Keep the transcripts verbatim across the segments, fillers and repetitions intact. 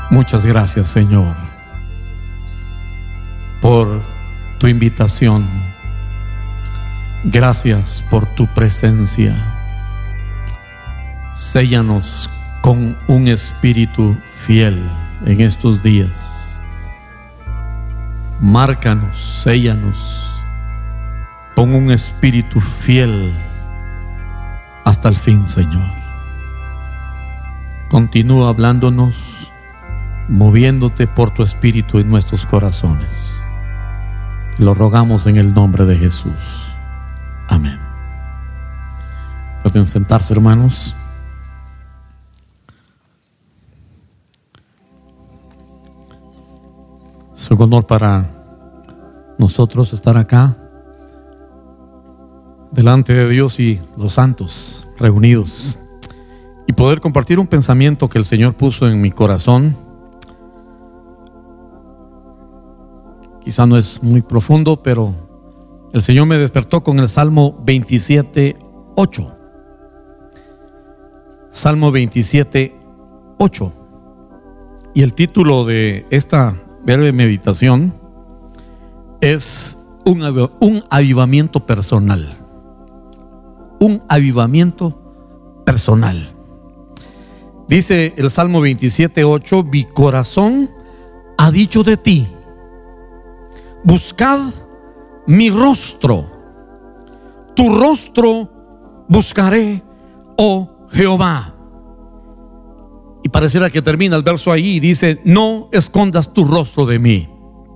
Muchas gracias, Señor, por tu invitación. Gracias por tu presencia. Séllanos con un espíritu fiel en estos días. Márcanos, séllanos con un espíritu fiel hasta el fin, Señor. Continúa hablándonos, moviéndote por tu espíritu en nuestros corazones. Lo rogamos en el nombre de Jesús. Amén. Pueden sentarse, hermanos. Es un honor para nosotros estar acá delante de Dios y los santos reunidos y poder compartir un pensamiento que el Señor puso en mi corazón. Quizá no es muy profundo, pero el Señor me despertó con el Salmo veintisiete, ocho. Salmo veintisiete, ocho. Y el título de esta breve meditación es un, aviv- un avivamiento personal. Un avivamiento personal. Dice el Salmo veintisiete, ocho: mi corazón ha dicho de ti, buscad mi rostro, tu rostro buscaré, oh Jehová. Y pareciera que termina el verso ahí y dice: no escondas tu rostro de mí.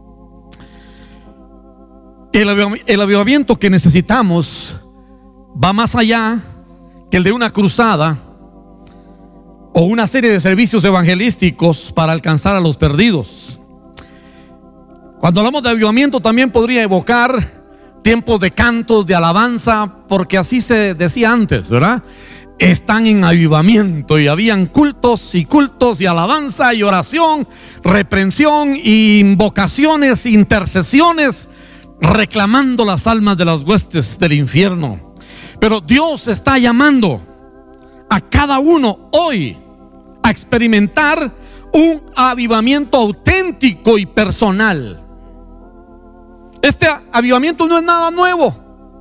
El, aviv- el avivamiento que necesitamos va más allá que el de una cruzada o una serie de servicios evangelísticos para alcanzar a los perdidos. Cuando hablamos de avivamiento también podría evocar tiempos de cantos, de alabanza, porque así se decía antes, ¿verdad? Están en avivamiento, y habían cultos y cultos y alabanza y oración, reprensión y invocaciones, intercesiones, reclamando las almas de las huestes del infierno. Pero Dios está llamando a cada uno hoy a experimentar un avivamiento auténtico y personal. Este avivamiento no es nada nuevo.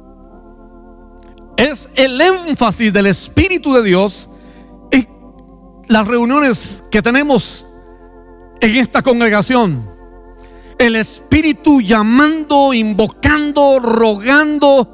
Es el énfasis del Espíritu de Dios en las reuniones que tenemos en esta congregación. El Espíritu llamando, invocando, rogando.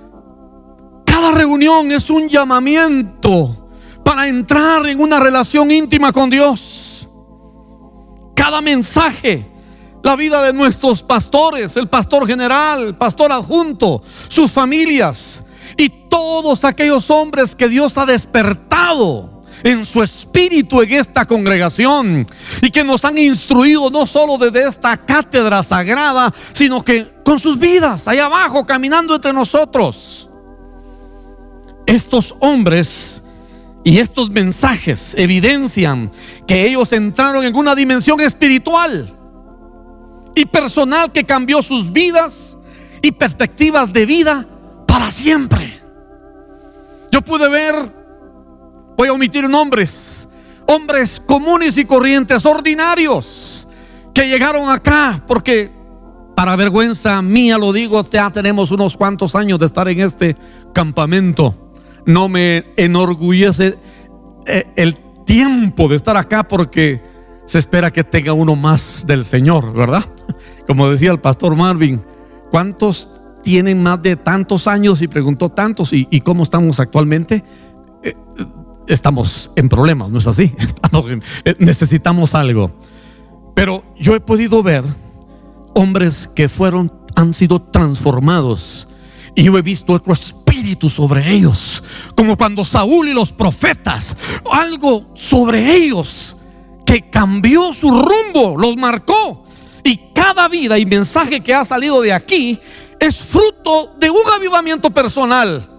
Cada reunión es un llamamiento para entrar en una relación íntima con Dios. Cada mensaje, la vida de nuestros pastores, el pastor general, el pastor adjunto, sus familias y todos aquellos hombres que Dios ha despertado en su espíritu en esta congregación y que nos han instruido no solo desde esta cátedra sagrada, sino que con sus vidas allá abajo caminando entre nosotros. Estos hombres y estos mensajes evidencian que ellos entraron en una dimensión espiritual y personal que cambió sus vidas y perspectivas de vida para siempre. Yo pude ver, voy a omitir nombres, hombres comunes y corrientes, ordinarios, que llegaron acá porque, para vergüenza mía lo digo, ya tenemos unos cuantos años de estar en este campamento. No me enorgullece el tiempo de estar acá porque se espera que tenga uno más del Señor, ¿verdad? Como decía el pastor Marvin, ¿cuántos tienen más de tantos años? Y preguntó tantos. ¿Y, y cómo estamos actualmente? Eh, estamos en problemas, ¿no es así? Estamos en, eh, necesitamos algo. Pero yo he podido ver hombres que fueron, han sido transformados. Y yo he visto otro espíritu sobre ellos, como cuando Saúl y los profetas, algo sobre ellos que cambió su rumbo, los marcó. Y cada vida y mensaje que ha salido de aquí es fruto de un avivamiento personal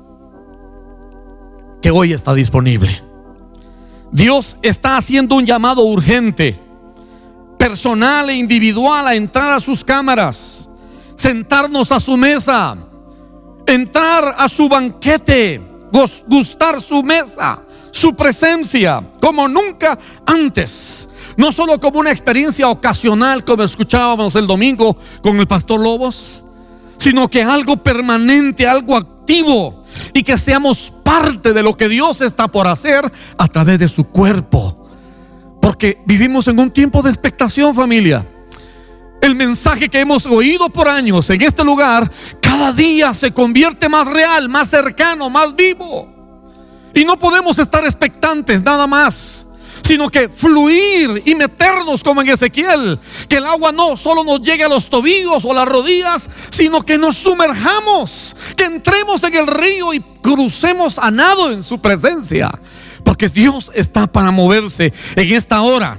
que hoy está disponible. Dios está haciendo un llamado urgente, personal e individual, a entrar a sus cámaras, sentarnos a su mesa, entrar a su banquete, gustar su mesa, su presencia como nunca antes. no solo como una experiencia ocasional, como escuchábamos el domingo con el pastor Lobos, sino que algo permanente, algo activo, y que seamos parte de lo que Dios está por hacer a través de su cuerpo. Porque vivimos en un tiempo de expectación, familia. El mensaje que hemos oído por años en este lugar cada día se convierte más real, más cercano, más vivo. Y no podemos estar expectantes nada más, sino que fluir y meternos como en Ezequiel. Que el agua no solo nos llegue a los tobillos o las rodillas, sino que nos sumerjamos, que entremos en el río y crucemos a nado en su presencia. Porque Dios está para moverse en esta hora.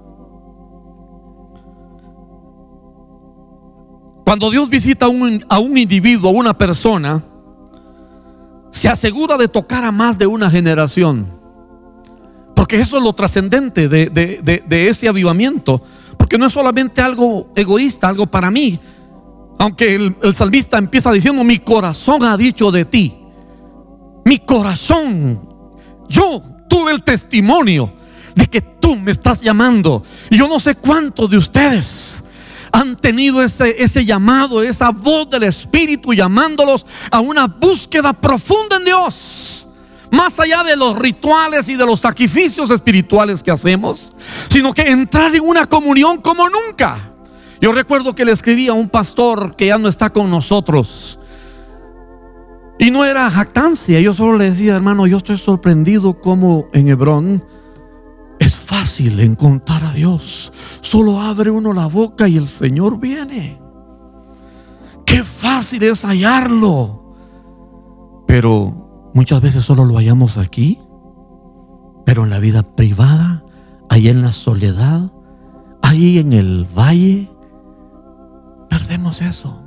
Cuando Dios visita a un, a un individuo, a una persona, se asegura de tocar a más de una generación. Porque eso es lo trascendente de, de, de, de ese avivamiento. Porque no es solamente algo egoísta, algo para mí. Aunque el, el salmista empieza diciendo: mi corazón ha dicho de ti. Mi corazón. Yo tuve el testimonio de que tú me estás llamando. Y yo no sé cuántos de ustedes han tenido ese, ese llamado, esa voz del Espíritu llamándolos a una búsqueda profunda en Dios, más allá de los rituales y de los sacrificios espirituales que hacemos, sino que entrar en una comunión como nunca. Yo recuerdo que le escribí a un pastor que ya no está con nosotros, y no era jactancia. Yo solo le decía: hermano, yo estoy sorprendido como en Hebrón es fácil encontrar a Dios. Solo abre uno la boca y el Señor viene. Qué fácil es hallarlo. Pero muchas veces solo lo hallamos aquí. Pero en la vida privada, ahí en la soledad, ahí en el valle, perdemos eso.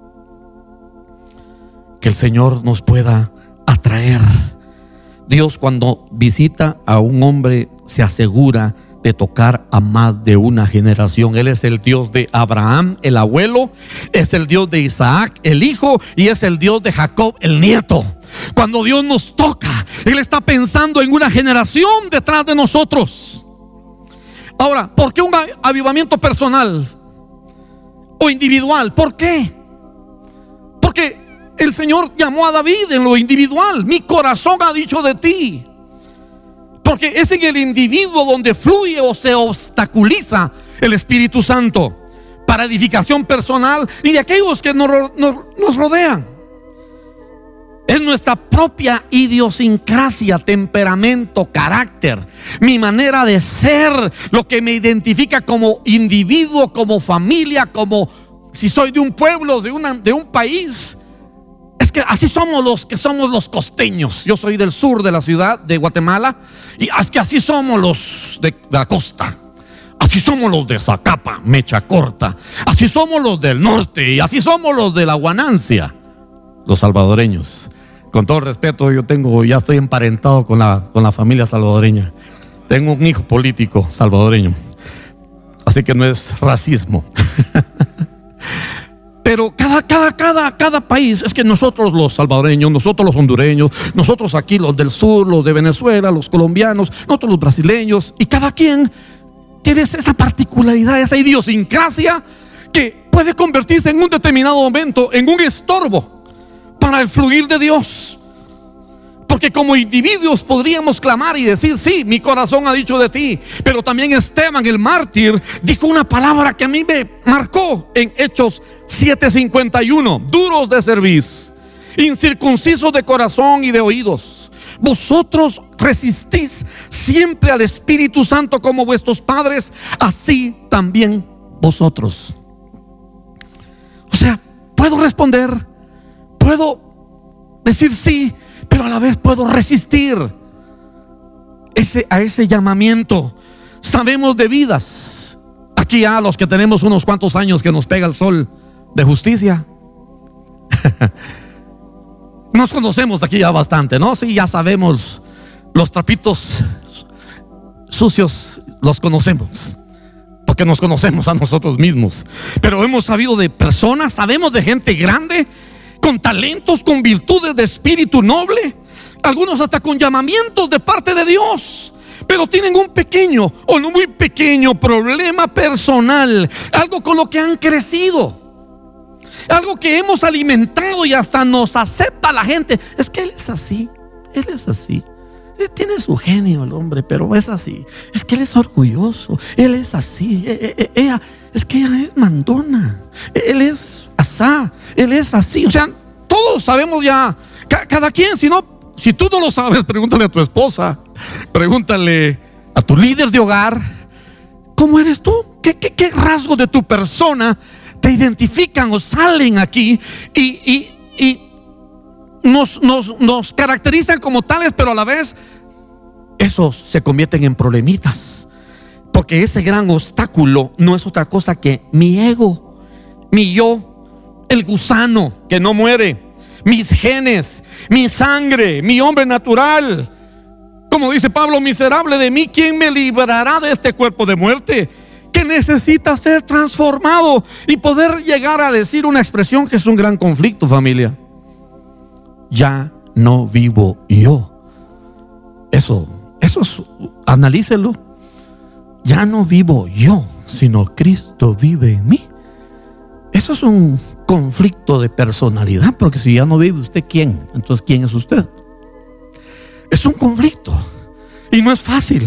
Que el Señor nos pueda atraer. Dios, cuando visita a un hombre, se asegura de tocar a más de una generación. Él es el Dios de Abraham, el abuelo, es el Dios de Isaac, el hijo, y es el Dios de Jacob, el nieto. Cuando Dios nos toca, Él está pensando en una generación detrás de nosotros. Ahora, ¿por qué un avivamiento personal o individual? ¿Por qué? Porque el Señor llamó a David en lo individual. Mi corazón ha dicho de ti. Porque es en el individuo donde fluye o se obstaculiza el Espíritu Santo para edificación personal y de aquellos que nos, nos, nos rodean. Es nuestra propia idiosincrasia, temperamento, carácter, mi manera de ser, lo que me identifica como individuo, como familia, como si soy de un pueblo, de, una, de un país. Es que así somos los que somos los costeños. Yo soy del sur de la ciudad de Guatemala, y es que así somos los de la costa. Así somos los de Zacapa, mecha corta. Así somos los del norte, y así somos los de la Guanancia, los salvadoreños. Con todo respeto, yo tengo, ya estoy emparentado con la, con la familia salvadoreña. Tengo un hijo político salvadoreño, así que no es racismo. Pero cada, cada, cada, cada país, es que nosotros los salvadoreños, nosotros los hondureños, nosotros aquí los del sur, los de Venezuela, los colombianos, nosotros los brasileños, y cada quien tiene esa particularidad, esa idiosincrasia que puede convertirse en un determinado momento en un estorbo para el fluir de Dios. Porque como individuos podríamos clamar y decir: sí, mi corazón ha dicho de ti. Pero también Esteban, el mártir, dijo una palabra que a mí me marcó en Hechos siete cincuenta y uno: duros de cerviz, incircuncisos de corazón y de oídos, vosotros resistís siempre al Espíritu Santo como vuestros padres, así también vosotros. O sea, puedo responder, puedo decir sí, pero a la vez puedo resistir ese, a ese llamamiento. Sabemos de vidas aquí ya los que tenemos unos cuantos años que nos pega el sol de justicia. Nos conocemos aquí ya bastante, ¿no? Sí, ya sabemos los trapitos sucios, los conocemos, porque nos conocemos a nosotros mismos. Pero hemos sabido de personas, sabemos de gente grande, con talentos, con virtudes de espíritu noble, algunos hasta con llamamientos de parte de Dios, pero tienen un pequeño o no muy pequeño problema personal, algo con lo que han crecido, algo que hemos alimentado y hasta nos acepta la gente. Es que él es así, él es así. Él tiene su genio el hombre, pero es así. Es que él es orgulloso, él es así. Ella, es que ella es mandona, él es asá, él es así. O sea, todos sabemos ya, cada quien. Si no, si tú no lo sabes, pregúntale a tu esposa, pregúntale a tu líder de hogar. ¿Cómo eres tú? ¿Qué, qué, qué rasgos de tu persona te identifican o salen aquí y, y, y Nos, nos, nos caracterizan como tales, pero a la vez esos se convierten en problemitas? Porque ese gran obstáculo no es otra cosa que mi ego, mi yo, el gusano que no muere, mis genes, mi sangre, mi hombre natural. Como dice Pablo, miserable de mí, ¿quién me librará de este cuerpo de muerte? Que necesita ser transformado y poder llegar a decir una expresión que es un gran conflicto, familia. Ya no vivo yo. Eso, eso es, analícelo. Ya no vivo yo, sino Cristo vive en mí. Eso es un conflicto de personalidad, porque si ya no vive usted, ¿quién? Entonces, ¿quién es usted? Es un conflicto y no es fácil.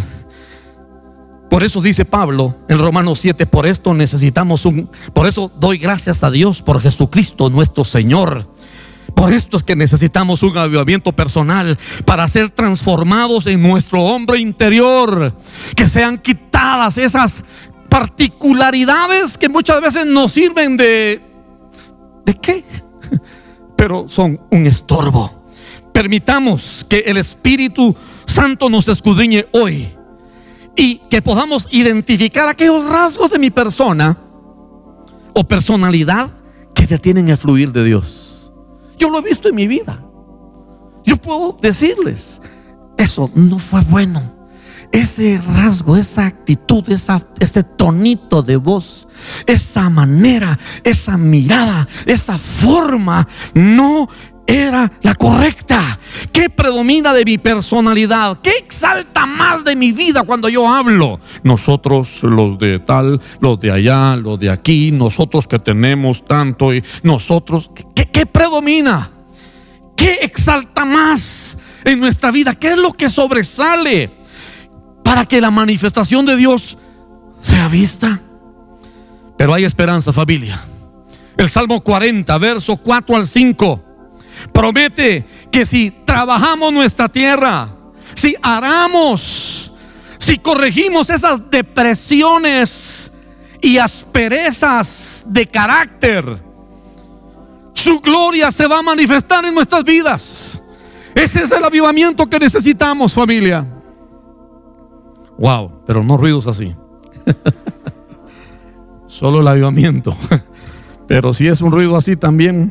Por eso dice Pablo en Romanos siete, por esto necesitamos un, por eso doy gracias a Dios por Jesucristo nuestro Señor. Por esto es que necesitamos un avivamiento personal para ser transformados en nuestro hombre interior, que sean quitadas esas particularidades que muchas veces nos sirven de ¿de qué? Pero son un estorbo. Permitamos que el Espíritu Santo nos escudriñe hoy y que podamos identificar aquellos rasgos de mi persona o personalidad que detienen el fluir de Dios. Yo lo he visto en mi vida. Yo puedo decirles, eso no fue bueno. Ese rasgo, esa actitud, esa, ese tonito de voz, esa manera, esa mirada, esa forma no era la correcta. ¿Qué predomina de mi personalidad? ¿Qué exalta más de mi vida cuando yo hablo? Nosotros, los de tal, los de allá, los de aquí, nosotros que tenemos tanto, y nosotros, ¿qué, qué predomina? ¿Qué exalta más en nuestra vida? ¿Qué es lo que sobresale para que la manifestación de Dios sea vista? Pero hay esperanza, familia. El Salmo cuarenta, verso cuatro al cinco, promete que si trabajamos nuestra tierra, si aramos, si corregimos esas depresiones y asperezas de carácter, su gloria se va a manifestar en nuestras vidas. Ese es el avivamiento que necesitamos, familia. Wow, pero no ruidos así. Solo el avivamiento. Pero si es un ruido así también.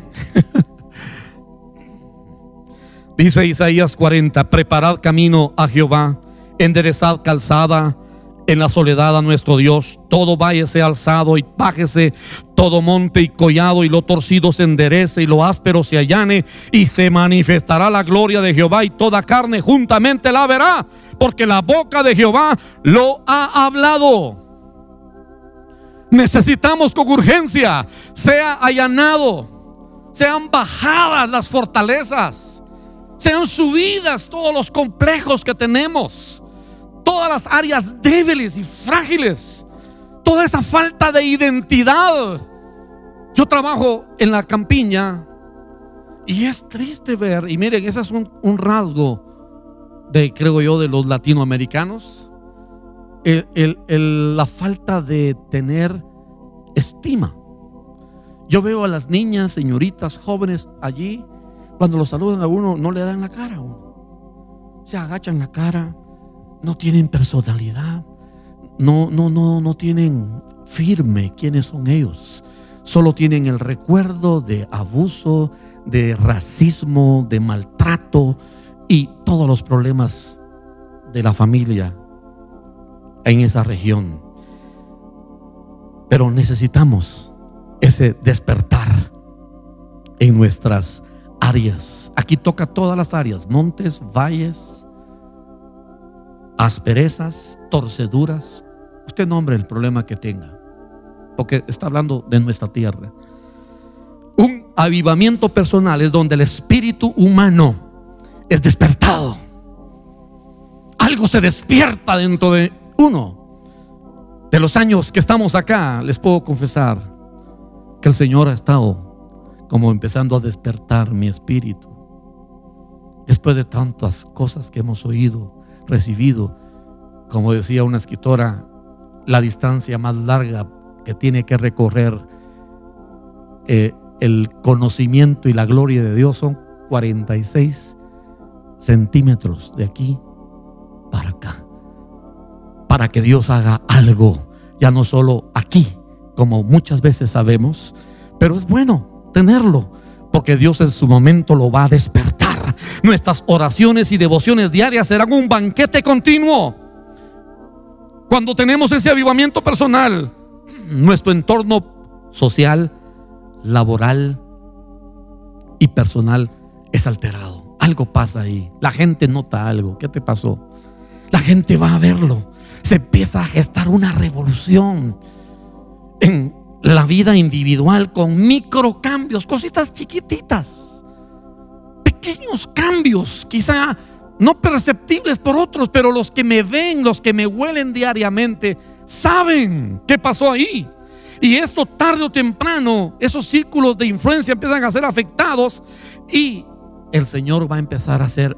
Dice Isaías cuarenta, preparad camino a Jehová, enderezad calzada en la soledad a nuestro Dios. Todo valle sea alzado y bájese, todo monte y collado, y lo torcido se enderece y lo áspero se allane, y se manifestará la gloria de Jehová, y toda carne juntamente la verá, porque la boca de Jehová lo ha hablado. Necesitamos con urgencia sea allanado, sean bajadas las fortalezas, sean subidas todos los complejos que tenemos, todas las áreas débiles y frágiles, toda esa falta de identidad. Yo trabajo en la campiña y es triste ver, y miren, ese es un, un rasgo de, creo yo, de los latinoamericanos, el, el, el, la falta de tener estima. Yo veo a las niñas, señoritas, jóvenes allí, cuando los saludan a uno, no le dan la cara a uno, se agachan la cara, no tienen personalidad, no, no, no, no tienen firme quiénes son ellos, solo tienen el recuerdo de abuso, de racismo, de maltrato y todos los problemas de la familia en esa región. Pero necesitamos ese despertar en nuestras áreas. Aquí toca todas las áreas, montes, valles, asperezas, torceduras. Usted nombre el problema que tenga, porque está hablando de nuestra tierra. Un avivamiento personal es donde el espíritu humano es despertado. Algo se despierta dentro de uno. De los años que estamos acá, les puedo confesar que el Señor ha estado como empezando a despertar mi espíritu. Después de tantas cosas que hemos oído, recibido, como decía una escritora, la distancia más larga que tiene que recorrer eh, el conocimiento y la gloria de Dios son cuarenta y seis centímetros de aquí para acá, para que Dios haga algo, ya no solo aquí, como muchas veces sabemos, pero es bueno tenerlo, porque Dios en su momento lo va a despertar. Nuestras oraciones y devociones diarias serán un banquete continuo. Cuando tenemos ese avivamiento personal, nuestro entorno social, laboral y personal es alterado. Algo pasa ahí. La gente nota algo. ¿Qué te pasó? La gente va a verlo. Se empieza a gestar una revolución en la vida individual con microcambios, cositas chiquititas, pequeños cambios, quizá no perceptibles por otros, pero los que me ven, los que me huelen diariamente, saben qué pasó ahí. Y esto tarde o temprano, esos círculos de influencia empiezan a ser afectados y el Señor va a empezar a hacer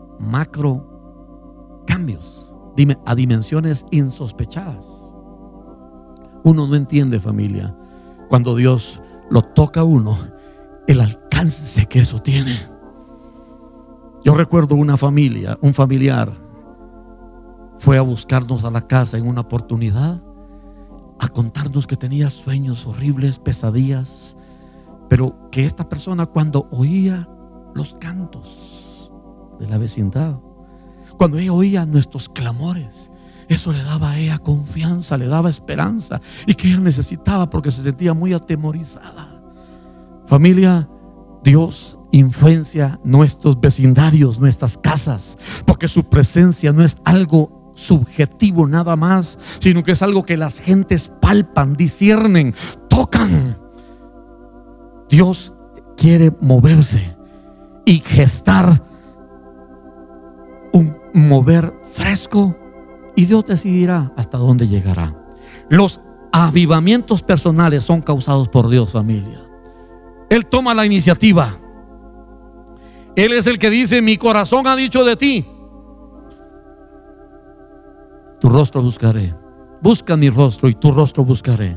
macro cambios a dimensiones insospechadas. Uno no entiende, familia, cuando Dios lo toca a uno, el alcance que eso tiene. Yo recuerdo una familia, un familiar fue a buscarnos a la casa en una oportunidad, a contarnos que tenía sueños horribles, pesadillas, pero que esta persona, cuando oía los cantos de la vecindad, cuando ella oía nuestros clamores, eso le daba a ella confianza, le daba esperanza, y que ella necesitaba porque se sentía muy atemorizada. Familia, Dios influencia nuestros vecindarios, nuestras casas, porque su presencia no es algo subjetivo nada más, sino que es algo que las gentes palpan, disciernen, tocan. Dios quiere moverse y gestar un mover fresco, y Dios decidirá hasta dónde llegará. Los avivamientos personales son causados por Dios, familia. Él toma la iniciativa. Él es el que dice: mi corazón ha dicho de ti, tu rostro buscaré. Busca mi rostro y tu rostro buscaré.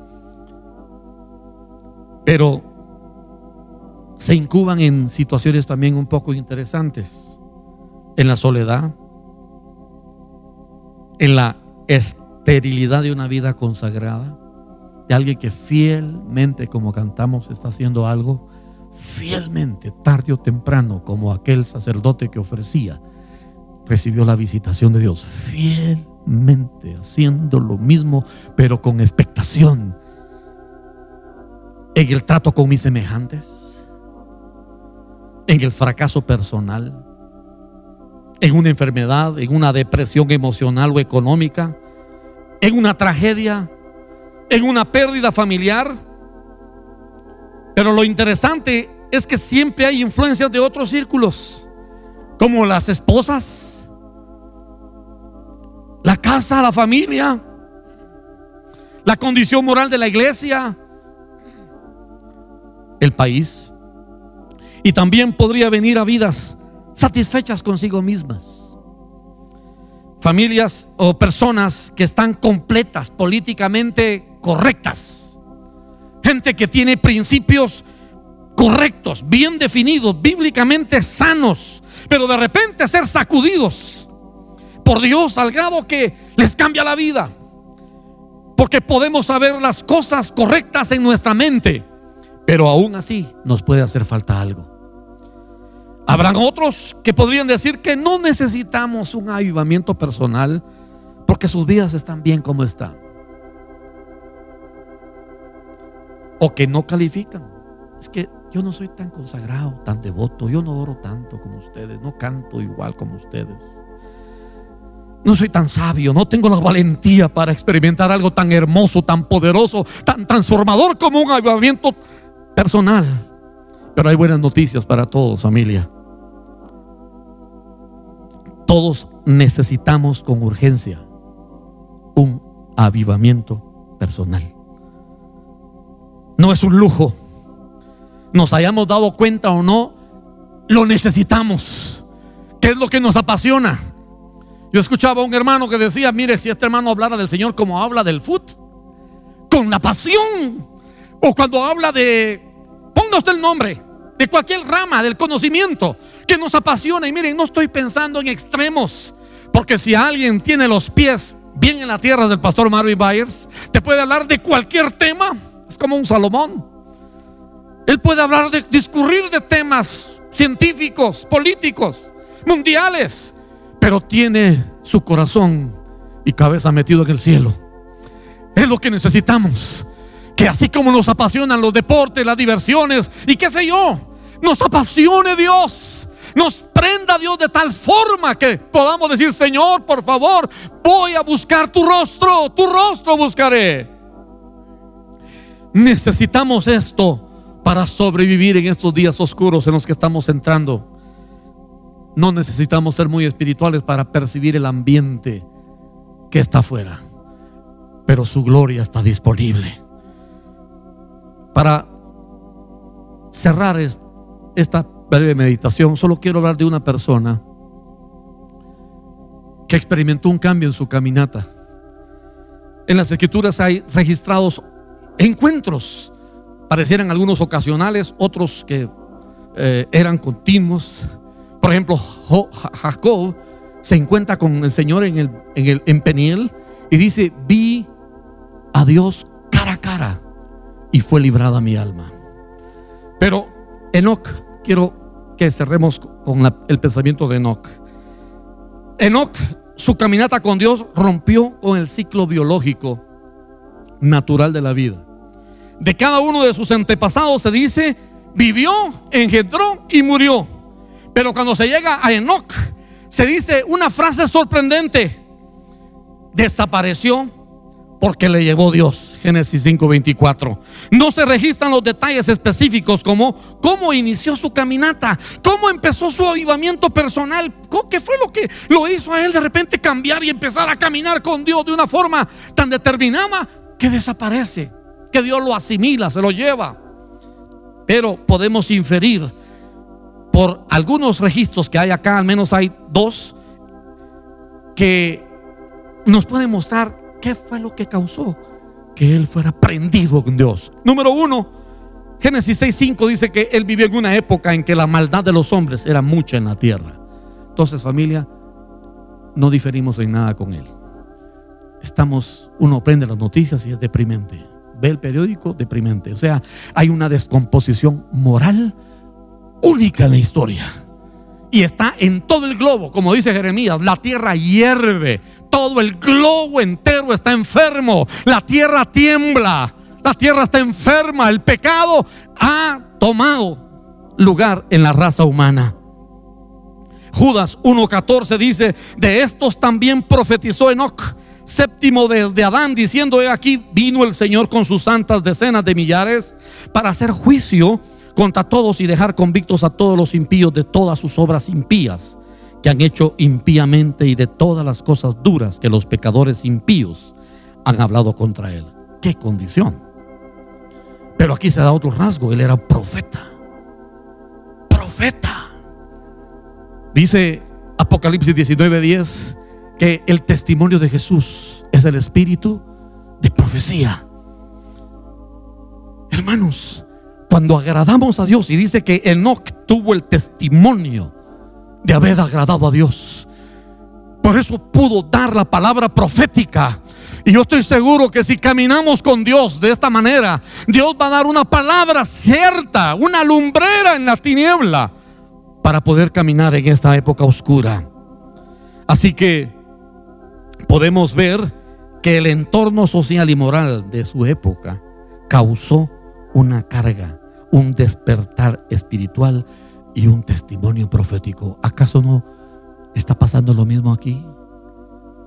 Pero se incuban en situaciones también un poco interesantes, en la soledad, en la esterilidad de una vida consagrada, de alguien que fielmente, como cantamos, está haciendo algo fielmente, tarde o temprano, como aquel sacerdote que ofrecía, recibió la visitación de Dios, fielmente haciendo lo mismo, pero con expectación, en el trato con mis semejantes, en el fracaso personal, en una enfermedad, en una depresión emocional o económica, en una tragedia, en una pérdida familiar. Pero lo interesante es que siempre hay influencias de otros círculos, como las esposas, la casa, la familia, la condición moral de la iglesia, el país. Y también podría venir a vidas satisfechas consigo mismas, familias o personas que están completas, políticamente correctas, gente que tiene principios correctos, bien definidos, bíblicamente sanos, pero de repente ser sacudidos por Dios al grado que les cambia la vida, porque podemos saber las cosas correctas en nuestra mente, pero aún así nos puede hacer falta algo. Habrán otros que podrían decir que no necesitamos un avivamiento personal porque sus vidas están bien como están, o que no califican. Es que yo no soy tan consagrado, tan devoto, yo no oro tanto como ustedes, no canto igual como ustedes. no soy tan sabio, no tengo la valentía para experimentar algo tan hermoso, tan poderoso, tan transformador como un avivamiento personal. Pero hay buenas noticias para todos, familia. Todos necesitamos con urgencia un avivamiento personal. No es un lujo. Nos hayamos dado cuenta o no, lo necesitamos. ¿Qué es lo que nos apasiona? Yo escuchaba a un hermano que decía: mire, si este hermano hablara del Señor como habla del fútbol, con la pasión, o cuando habla de, ponga usted el nombre, de cualquier rama del conocimiento que nos apasiona. Y miren, no estoy pensando en extremos, porque si alguien tiene los pies bien en la tierra del pastor Marvin Byers, te puede hablar de cualquier tema. Es como un Salomón. Él puede hablar de, discurrir de temas científicos, políticos, mundiales, pero tiene su corazón y cabeza metido en el cielo. Es lo que necesitamos. Que así como nos apasionan los deportes, las diversiones y qué sé yo, nos apasione Dios, nos prenda Dios de tal forma que podamos decir: Señor, por favor, voy a buscar tu rostro, tu rostro buscaré. Necesitamos esto para sobrevivir en estos días oscuros en los que estamos entrando. No necesitamos ser muy espirituales para percibir el ambiente que está afuera, pero su gloria está disponible. Para cerrar esta breve meditación, solo quiero hablar de una persona que experimentó un cambio en su caminata. En las Escrituras hay registrados encuentros, parecieran algunos ocasionales, otros que eh, eran continuos. Por ejemplo, Jacob se encuentra con el Señor en, el, en, el, en Peniel y dice: vi a Dios cara a cara y fue librada mi alma. Pero Enoc, quiero que cerremos con la, el pensamiento de Enoc. Enoc, su caminata con Dios rompió con el ciclo biológico natural de la vida. De cada uno de sus antepasados se dice: vivió, engendró y murió. Pero cuando se llega a Enoc, se dice una frase sorprendente: desapareció porque le llevó Dios. Génesis cinco veinticuatro. No se registran los detalles específicos como cómo inició su caminata, cómo empezó su avivamiento personal, qué fue lo que lo hizo a él de repente cambiar y empezar a caminar con Dios de una forma tan determinada que desaparece, que Dios lo asimila, se lo lleva. Pero podemos inferir por algunos registros que hay acá, al menos hay dos, que nos pueden mostrar qué fue lo que causó que él fuera prendido con Dios. Número uno, Génesis seis cinco dice que él vivió en una época en que la maldad de los hombres era mucha en la tierra. Entonces, familia, no diferimos en nada con él. Estamos, uno prende las noticias y es deprimente. Ve el periódico, deprimente. O sea, hay una descomposición moral única en la historia. Y está en todo el globo, como dice Jeremías: la tierra hierve, todo el globo entero está enfermo, la tierra tiembla, la tierra está enferma, el pecado ha tomado lugar en la raza humana. Judas uno catorce dice: de estos también profetizó Enoc, séptimo desde Adán, diciendo: he aquí vino el Señor con sus santas decenas de millares para hacer juicio contra todos y dejar convictos a todos los impíos de todas sus obras impías que han hecho impíamente y de todas las cosas duras que los pecadores impíos han hablado contra él. ¡Qué condición! Pero aquí se da otro rasgo: él era profeta. Profeta. Dice Apocalipsis diecinueve diez que el testimonio de Jesús es el espíritu de profecía. Hermanos, cuando agradamos a Dios, y dice que Enoc tuvo el testimonio de haber agradado a Dios, por eso pudo dar la palabra profética. Y yo estoy seguro que si caminamos con Dios de esta manera, Dios va a dar una palabra cierta, una lumbrera en la tiniebla, para poder caminar en esta época oscura. Así que podemos ver que el entorno social y moral de su época causó una carga, un despertar espiritual y un testimonio profético. ¿Acaso no está pasando lo mismo aquí?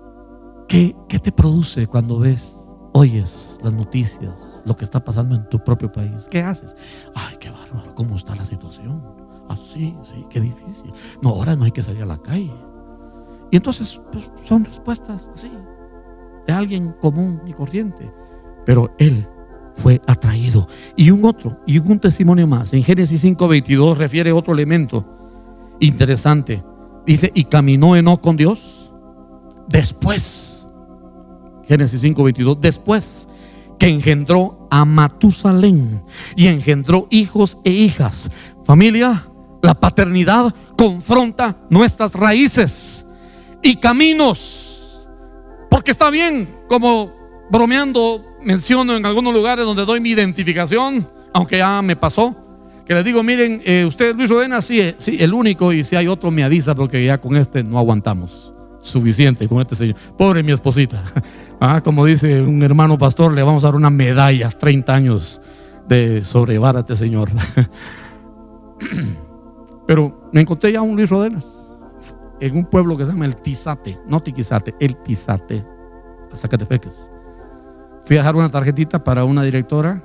¿Qué, qué te produce cuando ves, oyes las noticias, lo que está pasando en tu propio país? ¿Qué haces? Ay, qué bárbaro, ¿cómo está la situación? Ah, sí, sí, qué difícil. No, ahora no hay que salir a la calle. Y entonces pues, son respuestas así, de alguien común y corriente. Pero él fue atraído. Y un otro, y un testimonio más. En Génesis cinco veintidós refiere otro elemento interesante. Dice, y caminó Enoc con Dios después. Génesis cinco veintidós, después que engendró a Matusalén y engendró hijos e hijas. Familia, la paternidad confronta nuestras raíces y caminos. Porque está bien, como bromeando menciono en algunos lugares donde doy mi identificación, aunque ya me pasó, que les digo, miren, eh, usted Luis Rodena, sí, sí, el único, y si hay otro me avisa, porque ya con este no aguantamos. Suficiente con este señor. Pobre mi esposita. Ah, como dice un hermano pastor, le vamos a dar una medalla, treinta años de sobrellevar a este señor. Pero me encontré ya un Luis Rodenas en un pueblo que se llama El Tizate, no Tiquizate, El Tizate, a Zacatepeques. Fui a dejar una tarjetita para una directora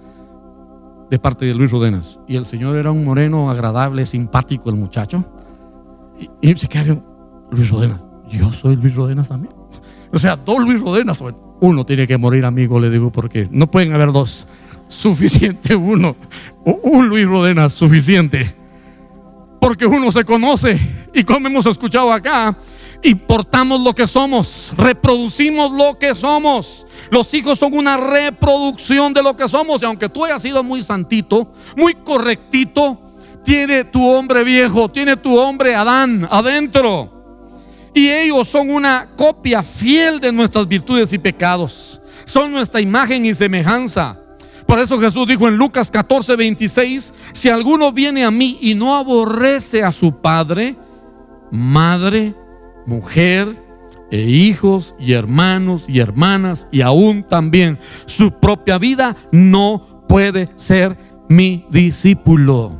de parte de Luis Rodenas, y el señor era un moreno agradable, simpático el muchacho, y, y se queda Luis Rodenas. Yo soy Luis Rodenas también. O sea, dos Luis Rodenas. Uno tiene que morir, amigo, le digo, porque no pueden haber dos. Suficiente uno. Un Luis Rodenas, suficiente. Porque uno se conoce, y como hemos escuchado acá, importamos lo que somos, reproducimos lo que somos. Los hijos son una reproducción de lo que somos. Y aunque tú hayas sido muy santito, muy correctito, tiene tu hombre viejo, tiene tu hombre Adán adentro. Y ellos son una copia fiel de nuestras virtudes y pecados. Son nuestra imagen y semejanza. Por eso Jesús dijo en Lucas catorce veintiséis: si alguno viene a mí y no aborrece a su padre, madre, mujer, e hijos y hermanos y hermanas, y aún también su propia vida, no puede ser mi discípulo.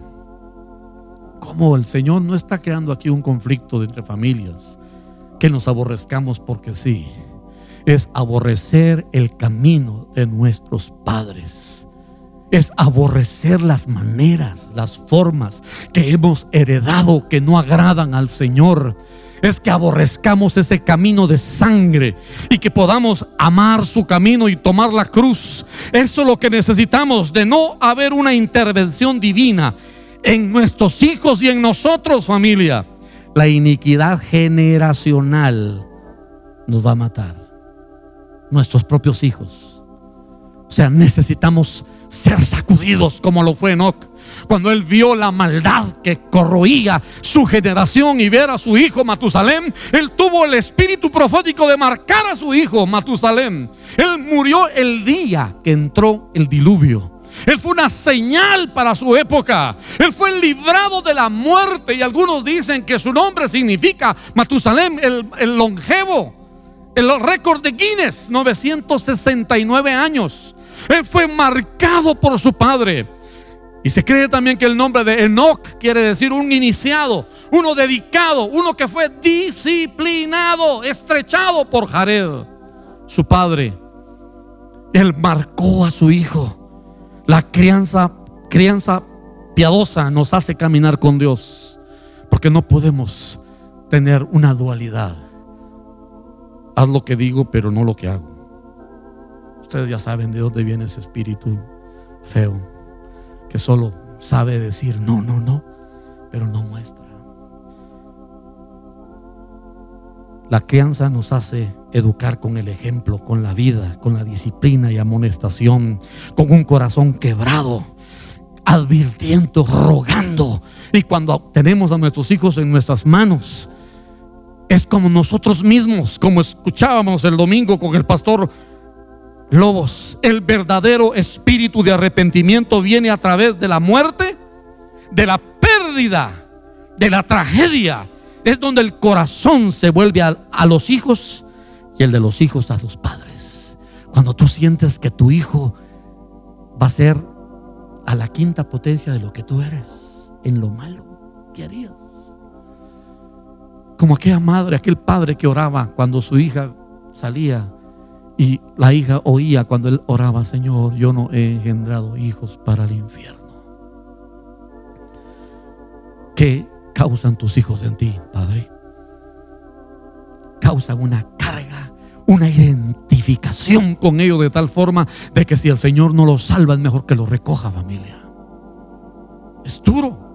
¿Cómo el Señor no está creando aquí un conflicto entre familias? Que nos aborrezcamos porque sí. Es aborrecer el camino de nuestros padres. Es aborrecer las maneras, las formas que hemos heredado que no agradan al Señor. Es que aborrezcamos ese camino de sangre y que podamos amar su camino y tomar la cruz. Eso es lo que necesitamos, de no haber una intervención divina en nuestros hijos y en nosotros, familia. La iniquidad generacional nos va a matar. Nuestros propios hijos. O sea, necesitamos ser sacudidos como lo fue Enoc. Cuando él vio la maldad que corroía su generación y ver a su hijo Matusalén, él tuvo el espíritu profético de marcar a su hijo Matusalén. Él murió el día que entró el diluvio. Él fue una señal para su época. Él fue librado de la muerte. Y algunos dicen que su nombre significa Matusalén, el, el longevo. El récord de Guinness, novecientos sesenta y nueve años. Él fue marcado por su padre. Y se cree también que el nombre de Enoc quiere decir un iniciado, uno dedicado, uno que fue disciplinado, estrechado por Jared, su padre. Él marcó a su hijo. La crianza, crianza piadosa nos hace caminar con Dios, porque no podemos tener una dualidad. Haz lo que digo, pero no lo que hago. Ustedes ya saben de dónde viene ese espíritu feo, que solo sabe decir no, no, no, pero no muestra. La crianza nos hace educar con el ejemplo, con la vida, con la disciplina y amonestación, con un corazón quebrado, advirtiendo, rogando. Y cuando tenemos a nuestros hijos en nuestras manos, es como nosotros mismos, como escuchábamos el domingo con el pastor Lobos. El verdadero espíritu de arrepentimiento viene a través de la muerte, de la pérdida, de la tragedia. Es donde el corazón se vuelve a, a los hijos, y el de los hijos a los padres. Cuando tú sientes que tu hijo va a ser a la quinta potencia de lo que tú eres en lo malo, ¿qué harías? Como aquella madre, aquel padre que oraba cuando su hija salía y la hija oía cuando él oraba: Señor, yo no he engendrado hijos para el infierno. ¿Qué causan tus hijos en ti, Padre? Causan una carga, una identificación con ellos, de tal forma de que si el Señor no los salva, es mejor que los recoja, familia. Es duro.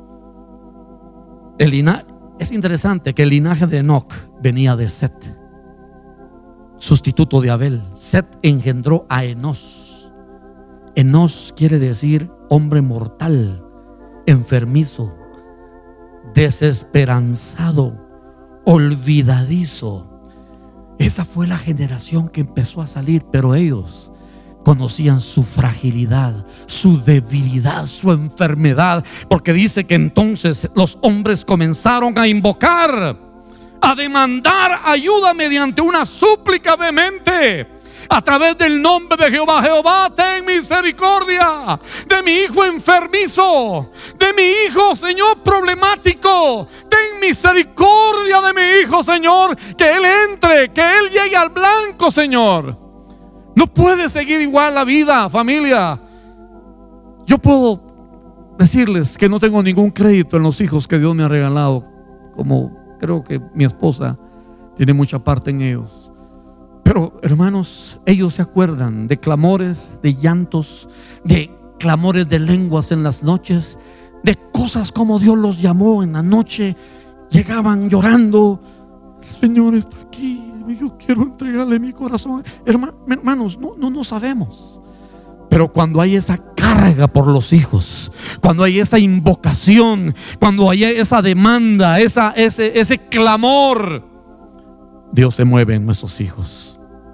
El linaje, es interesante que el linaje de Enoc venía de Set, sustituto de Abel. Set engendró a Enos. Enos quiere decir hombre mortal, enfermizo, desesperanzado, olvidadizo. Esa fue la generación que empezó a salir, pero ellos conocían su fragilidad, su debilidad, su enfermedad, porque dice que entonces los hombres comenzaron a invocar, a demandar ayuda mediante una súplica vehemente a través del nombre de Jehová. Jehová, ten misericordia de mi hijo enfermizo, de mi hijo, Señor, problemático. Ten misericordia de mi hijo, Señor, que él entre, que él llegue al blanco, Señor. No puede seguir igual la vida, familia. Yo puedo decirles que no tengo ningún crédito en los hijos que Dios me ha regalado, como creo que mi esposa tiene mucha parte en ellos. Pero hermanos, ellos se acuerdan de clamores, de llantos, de clamores de lenguas en las noches, de cosas como Dios los llamó en la noche. Llegaban llorando: el Señor está aquí, yo quiero entregarle mi corazón. Hermanos, no, no, no sabemos. Pero cuando hay esa carga por los hijos, cuando hay esa invocación, cuando hay esa demanda, esa, ese, ese clamor, Dios se mueve en nuestros hijos.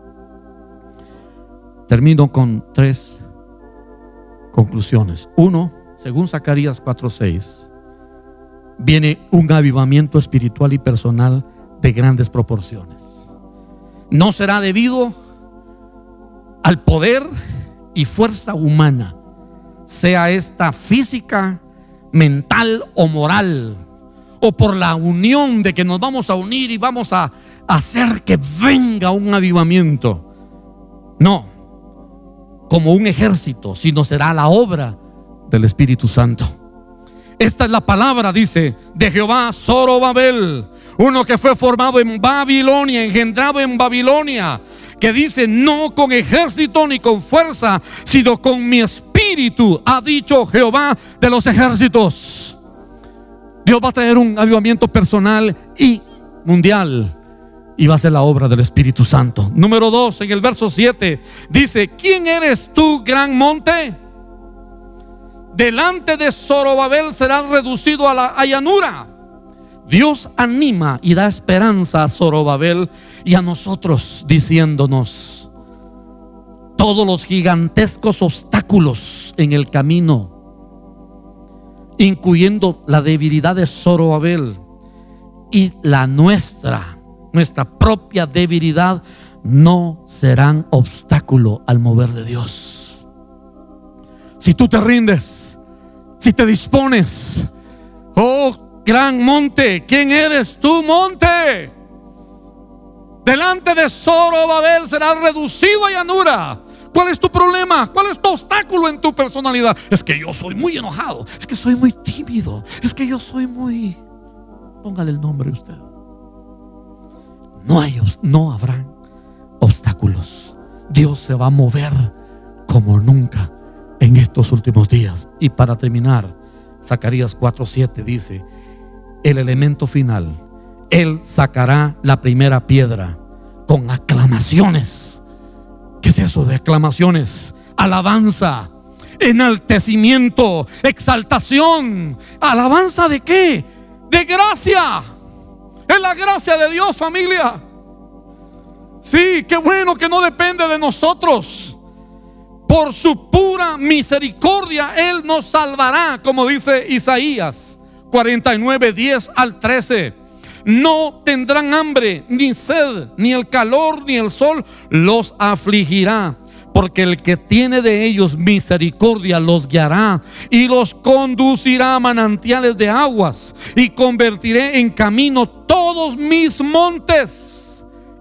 Termino con tres conclusiones. Uno, según Zacarías cuatro seis, viene un avivamiento espiritual y personal de grandes proporciones. No será debido al poder y fuerza humana, sea esta física, mental o moral, o por la unión de que nos vamos a unir y vamos a hacer que venga un avivamiento. No, como un ejército, sino será la obra del Espíritu Santo. Esta es la palabra, dice, de Jehová, Zorobabel, uno que fue formado en Babilonia, engendrado en Babilonia, que dice: no con ejército ni con fuerza, sino con mi espíritu, ha dicho Jehová de los ejércitos. Dios va a traer un avivamiento personal y mundial, y va a ser la obra del Espíritu Santo. Número dos, en el verso siete dice: ¿quién eres tú, gran monte? Delante de Zorobabel serás reducido a la a llanura. Dios anima y da esperanza a Zorobabel y a nosotros, diciéndonos: todos los gigantescos obstáculos en el camino, incluyendo la debilidad de Zorobabel y la nuestra, nuestra propia debilidad, no serán obstáculo al mover de Dios. Si tú te rindes, si te dispones, oh gran monte, ¿quién eres tú, monte? Delante de Zorobabel serás reducido a llanura. ¿Cuál es tu problema? ¿Cuál es tu obstáculo en tu personalidad? Es que yo soy muy enojado, es que soy muy tímido, es que yo soy muy... Póngale el nombre usted. No hay, no habrá obstáculos. Dios se va a mover como nunca en estos últimos días. Y para terminar, Zacarías cuatro siete dice: el elemento final, Él sacará la primera piedra con aclamaciones. ¿Qué es eso de aclamaciones? Alabanza, enaltecimiento, exaltación. ¿Alabanza de qué? De gracia. Es la gracia de Dios, familia. Sí, qué bueno que no depende de nosotros. Por su pura misericordia Él nos salvará, como dice Isaías cuarenta y nueve, diez al trece. No tendrán hambre, ni sed, ni el calor, ni el sol los afligirá, porque el que tiene de ellos misericordia los guiará y los conducirá a manantiales de aguas, y convertiré en camino todos mis montes.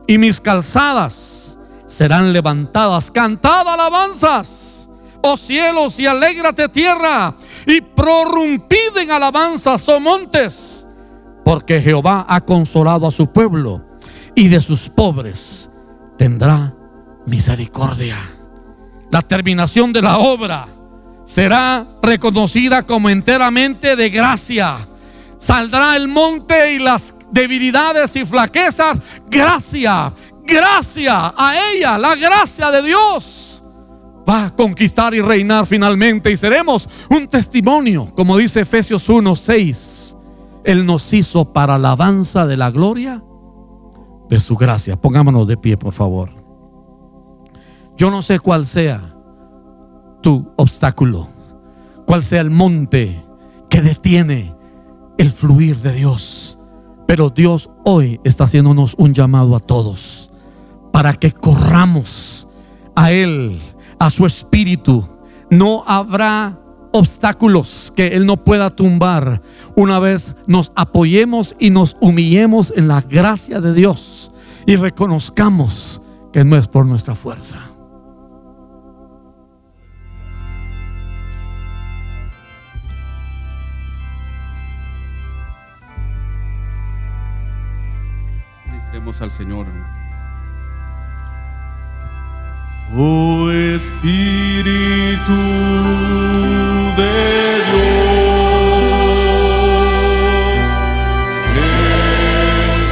y mis calzadas serán levantadas. Cantad alabanzas, oh cielos, y alégrate tierra, y prorrumpid en alabanzas, oh montes, porque Jehová ha consolado a su pueblo, y de sus pobres tendrá misericordia. La terminación de la obra será reconocida como enteramente de gracia. Saldrá el monte y las debilidades y flaquezas. Gracia, gracia a ella, la gracia de Dios va a conquistar y reinar finalmente, y seremos un testimonio, como dice Efesios uno seis. Él nos hizo para alabanza de la gloria de su gracia. Pongámonos de pie, por favor. Yo no sé cuál sea tu obstáculo, cuál sea el monte que detiene el fluir de Dios, pero Dios hoy está haciéndonos un llamado a todos para que corramos a Él, a su Espíritu. No habrá obstáculos que Él no pueda tumbar una vez nos apoyemos y nos humillemos en la gracia de Dios y reconozcamos que no es por nuestra fuerza. Ministremos al Señor. Oh Espíritu de Dios, ven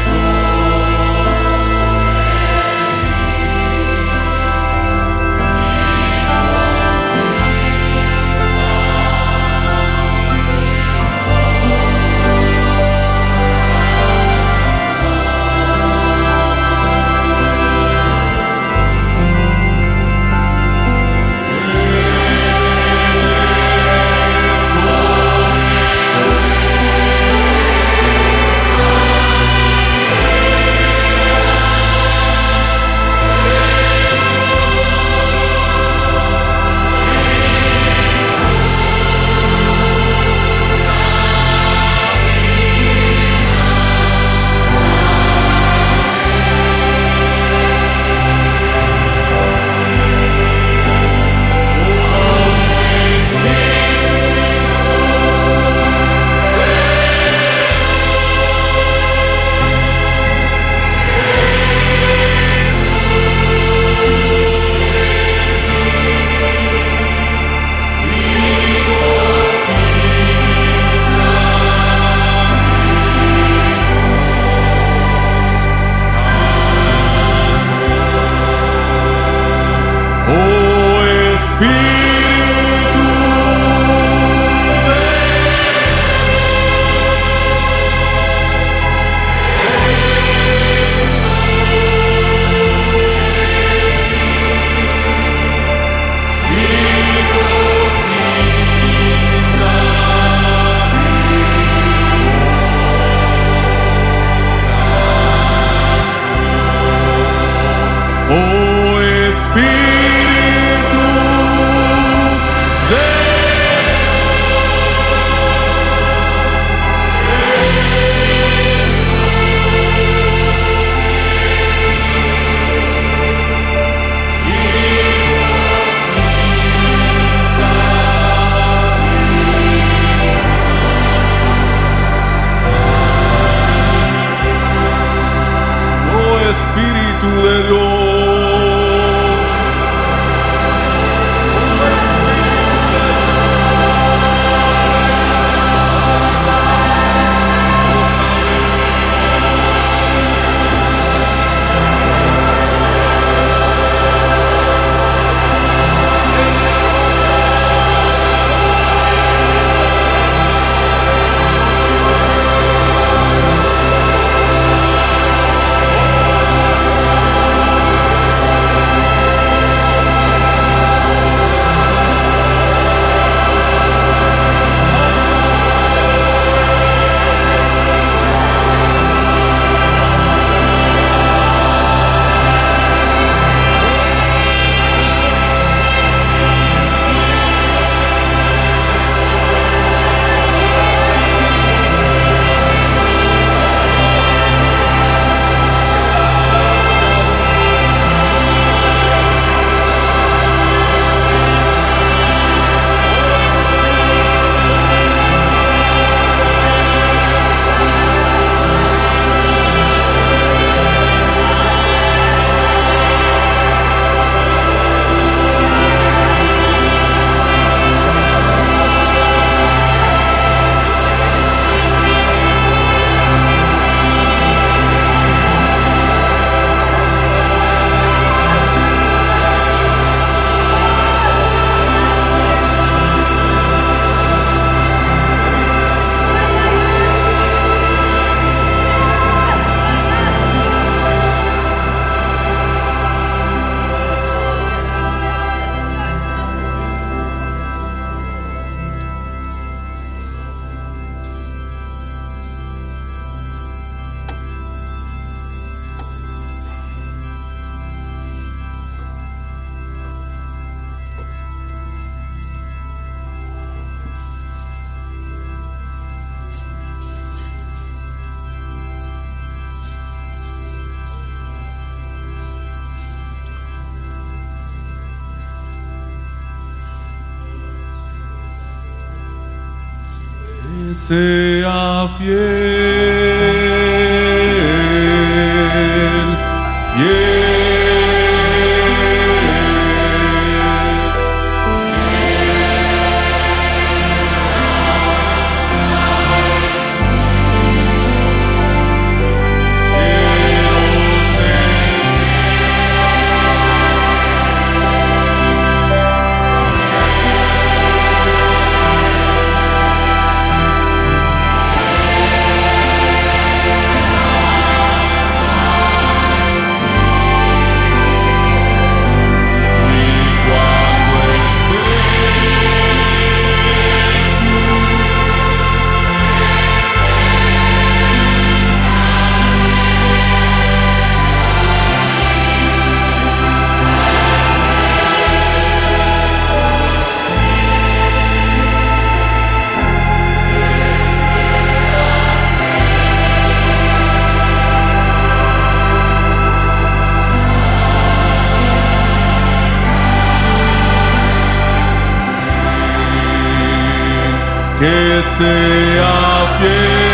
Espíritu de Dios. sea fiel, fiel. Que sea fiel.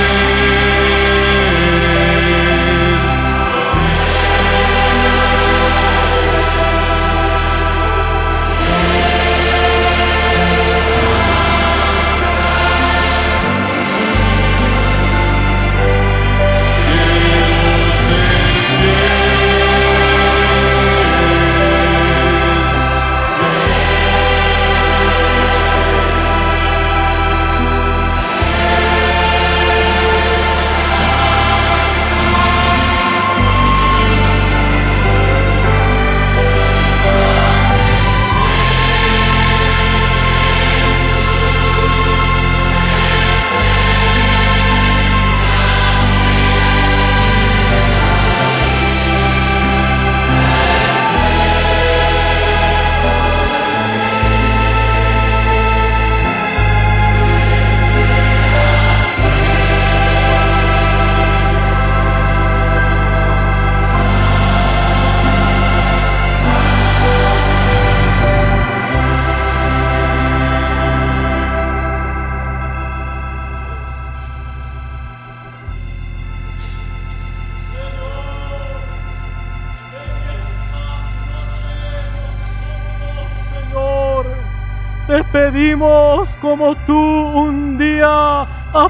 Te pedimos como tú un día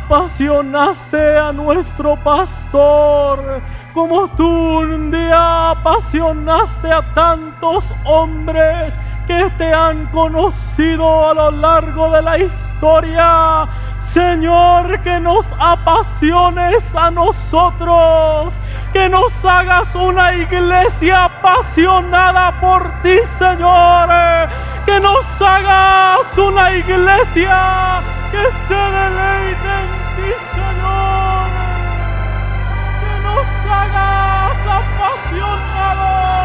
apasionaste a nuestro pastor, como tú un día apasionaste a tantos hombres que te han conocido a lo largo de la historia. Señor, que nos apasiones a nosotros, que nos hagas una iglesia apasionada por ti, Señor, que nos hagas una iglesia que se deleite en ti, Señor, que nos hagas apasionados.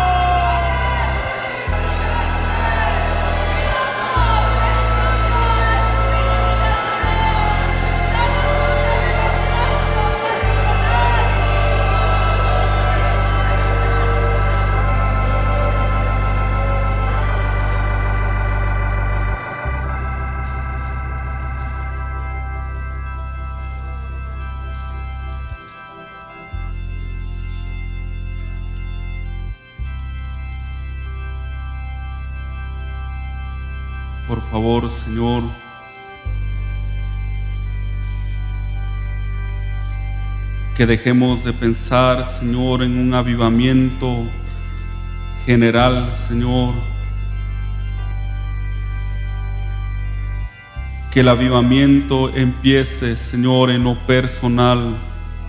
Por favor, Señor, que dejemos de pensar, Señor, en un avivamiento general, Señor. Que el avivamiento empiece, Señor, en lo personal.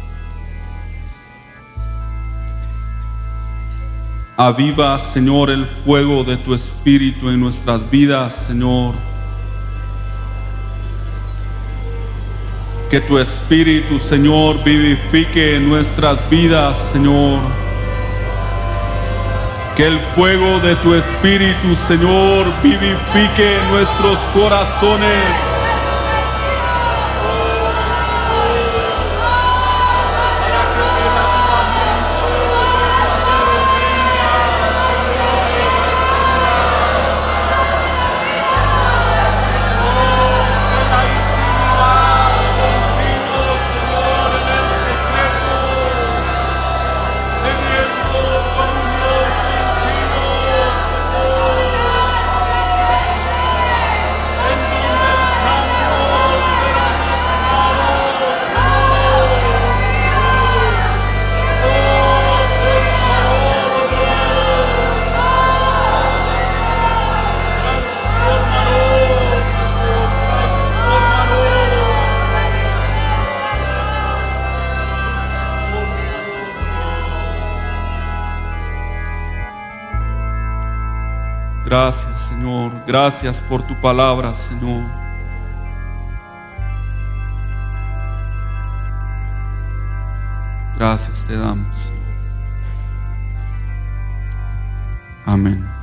Aviva, Señor, el fuego de tu Espíritu en nuestras vidas, Señor. Que tu Espíritu, Señor, vivifique en nuestras vidas, Señor. Que el fuego de tu Espíritu, Señor, vivifique en nuestros corazones. Gracias, Señor. Gracias por tu palabra, Señor. Gracias te damos, Señor. Amén.